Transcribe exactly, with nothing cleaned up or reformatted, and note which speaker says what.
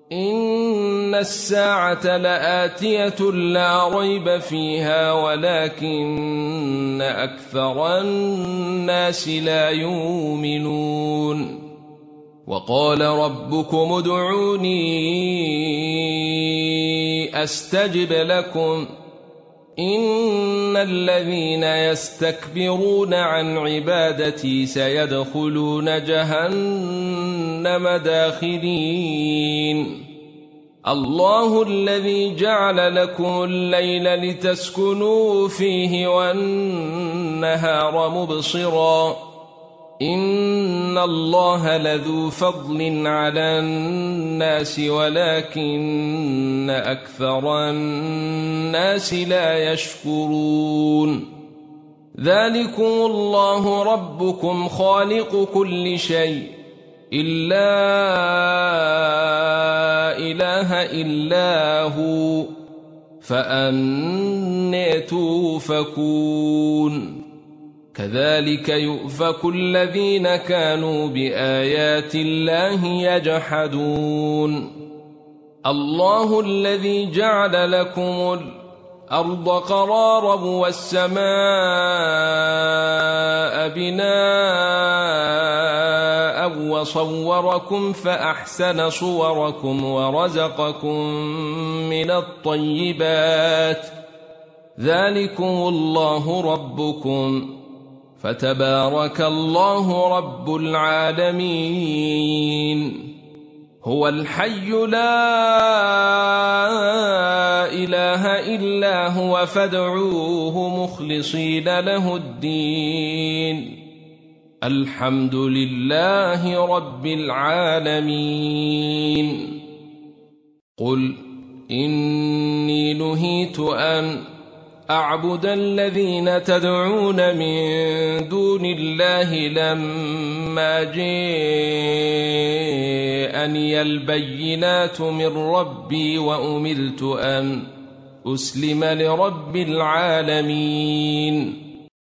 Speaker 1: إن الساعة لآتية لا ريب فيها ولكن أكثر الناس لا يؤمنون وقال ربكم ادعوني أستجب لكم إن الذين يستكبرون عن عبادتي سيدخلون جهنم داخرين الله الذي جعل لكم الليل لتسكنوا فيه والنهار مبصرا إن الله لذو فضل على الناس ولكن أكثر الناس لا يشكرون ذلكم الله ربكم خالق كل شيء إلا إله إلا هو فأنى توفكون كذلك يؤفك الذين كانوا بآيات الله يجحدون الله الذي جعل لكم الأرض قرارا والسماء بناء وصوركم فأحسن صوركم ورزقكم من الطيبات ذلكم الله ربكم فتبارك الله رب العالمين هو الحي لا إله إلا هو فادعوه مخلصين له الدين الحمد لله رب العالمين قل إني نهيت أن أعبد الذين تدعون من دون الله لما جاءني البينات من ربي وأمرت أن أسلم لرب العالمين